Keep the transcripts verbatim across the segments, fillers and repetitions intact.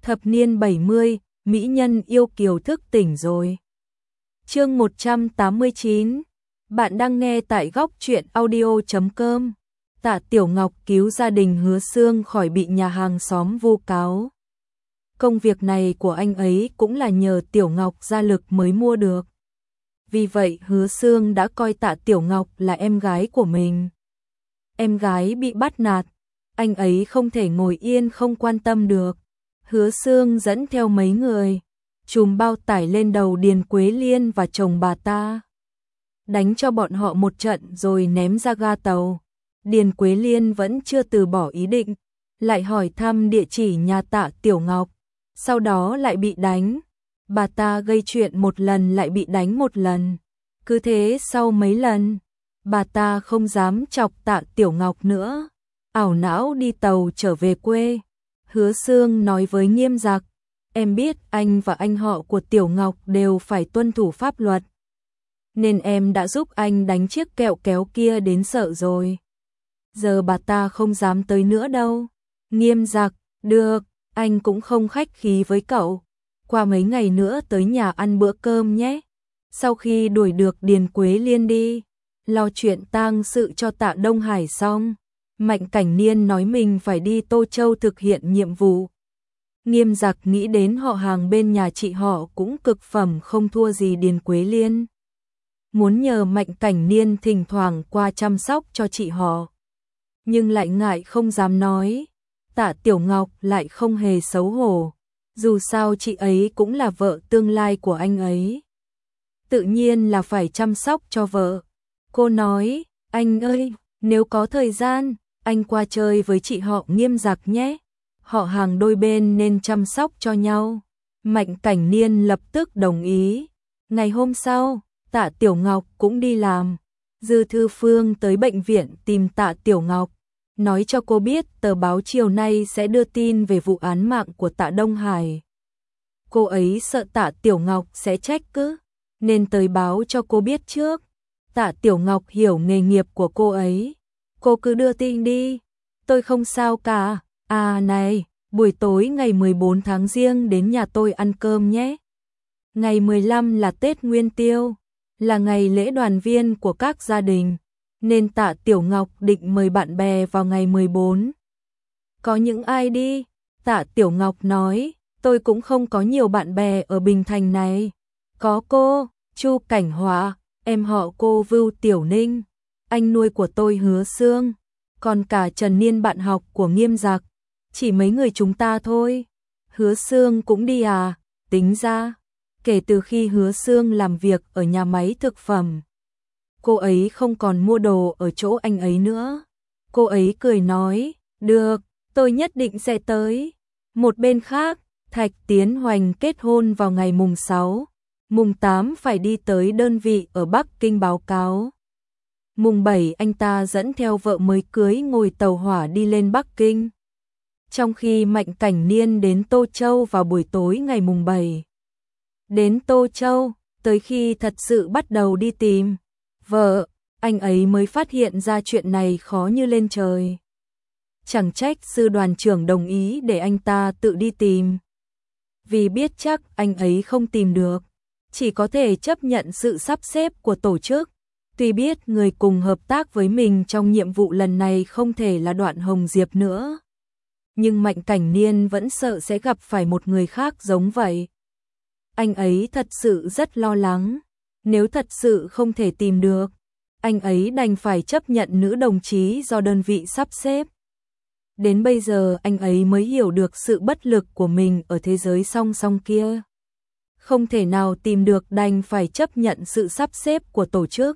Thập niên bảy mươi, mỹ nhân yêu kiều thức tỉnh rồi. Chương một trăm tám mươi chín. Bạn đang nghe tại góc truyện audio chấm com. Tạ Tiểu Ngọc cứu gia đình Hứa Xương khỏi bị nhà hàng xóm vu cáo. Công việc này của anh ấy cũng là nhờ Tiểu Ngọc ra lực mới mua được. Vì vậy Hứa Xương đã coi Tạ Tiểu Ngọc là em gái của mình. Em gái bị bắt nạt, anh ấy không thể ngồi yên không quan tâm được. Hứa Xương dẫn theo mấy người, chùm bao tải lên đầu Điền Quế Liên và chồng bà ta. Đánh cho bọn họ một trận rồi ném ra ga tàu. Điền Quế Liên vẫn chưa từ bỏ ý định, lại hỏi thăm địa chỉ nhà Tạ Tiểu Ngọc, sau đó lại bị đánh. Bà ta gây chuyện một lần lại bị đánh một lần. Cứ thế sau mấy lần, bà ta không dám chọc Tạ Tiểu Ngọc nữa, ảo não đi tàu trở về quê. Hứa Xương nói với Nghiêm Giặc, em biết anh và anh họ của Tiểu Ngọc đều phải tuân thủ pháp luật, nên em đã giúp anh đánh chiếc kẹo kéo kia đến sợ rồi. Giờ bà ta không dám tới nữa đâu. Nghiêm Giặc, được, anh cũng không khách khí với cậu. Qua mấy ngày nữa tới nhà ăn bữa cơm nhé. Sau khi đuổi được Điền Quế Liên đi, lo chuyện tang sự cho Tạ Đông Hải xong, Mạnh Cảnh Niên nói mình phải đi Tô Châu thực hiện nhiệm vụ. Nghiêm Giặc nghĩ đến họ hàng bên nhà chị họ cũng cực phẩm không thua gì Điền Quế Liên. Muốn nhờ Mạnh Cảnh Niên thỉnh thoảng qua chăm sóc cho chị họ, nhưng lại ngại không dám nói. Tạ Tiểu Ngọc lại không hề xấu hổ, dù sao chị ấy cũng là vợ tương lai của anh ấy, tự nhiên là phải chăm sóc cho vợ. Cô nói, anh ơi, nếu có thời gian, anh qua chơi với chị họ Nghiêm Giặc nhé. Họ hàng đôi bên nên chăm sóc cho nhau. Mạnh Cảnh Niên lập tức đồng ý. Ngày hôm sau, Tạ Tiểu Ngọc cũng đi làm. Dư Thư Phương tới bệnh viện tìm Tạ Tiểu Ngọc, nói cho cô biết tờ báo chiều nay sẽ đưa tin về vụ án mạng của Tạ Đông Hải. Cô ấy sợ Tạ Tiểu Ngọc sẽ trách cứ, nên tới báo cho cô biết trước. Tạ Tiểu Ngọc hiểu nghề nghiệp của cô ấy. Cô cứ đưa tin đi, tôi không sao cả. À này, buổi tối ngày mười bốn tháng Giêng đến nhà tôi ăn cơm nhé. Ngày mười lăm là Tết Nguyên Tiêu, là ngày lễ đoàn viên của các gia đình, nên Tạ Tiểu Ngọc định mời bạn bè vào ngày mười bốn. Có những ai đi? Tạ Tiểu Ngọc nói, tôi cũng không có nhiều bạn bè ở Bình Thành này. Có cô, Chu Cảnh Hòa, em họ cô Vưu Tiểu Ninh, anh nuôi của tôi Hứa Xương, còn cả Trần Niên bạn học của Nghiêm Giặc. Chỉ mấy người chúng ta thôi. Hứa Xương cũng đi à? Tính ra, kể từ khi Hứa Xương làm việc ở nhà máy thực phẩm, cô ấy không còn mua đồ ở chỗ anh ấy nữa. Cô ấy cười nói, được, tôi nhất định sẽ tới. Một bên khác, Thạch Tiến Hoành kết hôn vào ngày mùng sáu, mùng tám phải đi tới đơn vị ở Bắc Kinh báo cáo. Mùng bảy anh ta dẫn theo vợ mới cưới ngồi tàu hỏa đi lên Bắc Kinh. Trong khi Mạnh Cảnh Niên đến Tô Châu vào buổi tối ngày mùng bảy. Đến Tô Châu, tới khi thật sự bắt đầu đi tìm vợ, anh ấy mới phát hiện ra chuyện này khó như lên trời. Chẳng trách sư đoàn trưởng đồng ý để anh ta tự đi tìm. Vì biết chắc anh ấy không tìm được, chỉ có thể chấp nhận sự sắp xếp của tổ chức. Tuy biết người cùng hợp tác với mình trong nhiệm vụ lần này không thể là Đoạn Hồng Diệp nữa, nhưng Mạnh Cảnh Niên vẫn sợ sẽ gặp phải một người khác giống vậy. Anh ấy thật sự rất lo lắng, nếu thật sự không thể tìm được, anh ấy đành phải chấp nhận nữ đồng chí do đơn vị sắp xếp. Đến bây giờ anh ấy mới hiểu được sự bất lực của mình ở thế giới song song kia. Không thể nào tìm được đành phải chấp nhận sự sắp xếp của tổ chức.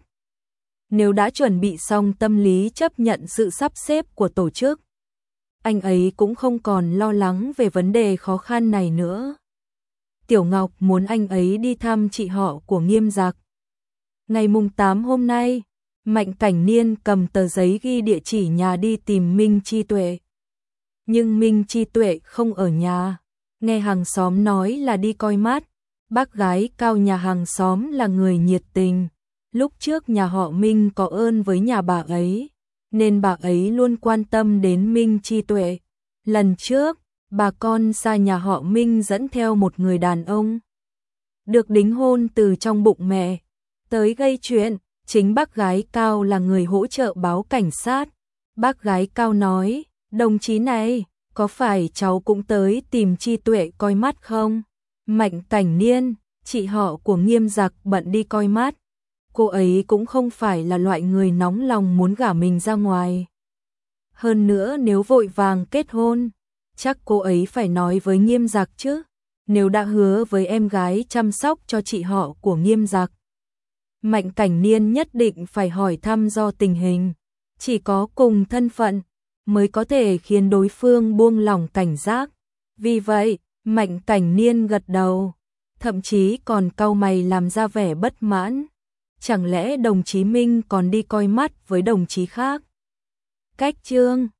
Nếu đã chuẩn bị xong tâm lý chấp nhận sự sắp xếp của tổ chức, anh ấy cũng không còn lo lắng về vấn đề khó khăn này nữa. Tiểu Ngọc muốn anh ấy đi thăm chị họ của Nghiêm Giặc. Ngày mùng tám hôm nay, Mạnh Cảnh Niên cầm tờ giấy ghi địa chỉ nhà đi tìm Minh Chi Tuệ. Nhưng Minh Chi Tuệ không ở nhà, nghe hàng xóm nói là đi coi mắt. Bác gái Cao nhà hàng xóm là người nhiệt tình. Lúc trước nhà họ Minh có ơn với nhà bà ấy, nên bà ấy luôn quan tâm đến Minh Chi Tuệ. Lần trước, bà con xa nhà họ Minh dẫn theo một người đàn ông được đính hôn từ trong bụng mẹ tới gây chuyện. Chính bác gái Cao là người hỗ trợ báo cảnh sát. Bác gái Cao nói, đồng chí này, có phải cháu cũng tới tìm Chi Tuệ coi mắt không? Mạnh Cảnh Niên, chị họ của Nghiêm Giặc bận đi coi mắt. Cô ấy cũng không phải là loại người nóng lòng muốn gả mình ra ngoài. Hơn nữa nếu vội vàng kết hôn, chắc cô ấy phải nói với Nghiêm Giặc chứ. Nếu đã hứa với em gái chăm sóc cho chị họ của Nghiêm Giặc, Mạnh Cảnh Niên nhất định phải hỏi thăm do tình hình. Chỉ có cùng thân phận mới có thể khiến đối phương buông lỏng cảnh giác. Vì vậy, Mạnh Cảnh Niên gật đầu, thậm chí còn cau mày làm ra vẻ bất mãn. Chẳng lẽ đồng chí Minh còn đi coi mắt với đồng chí khác? Cách Trương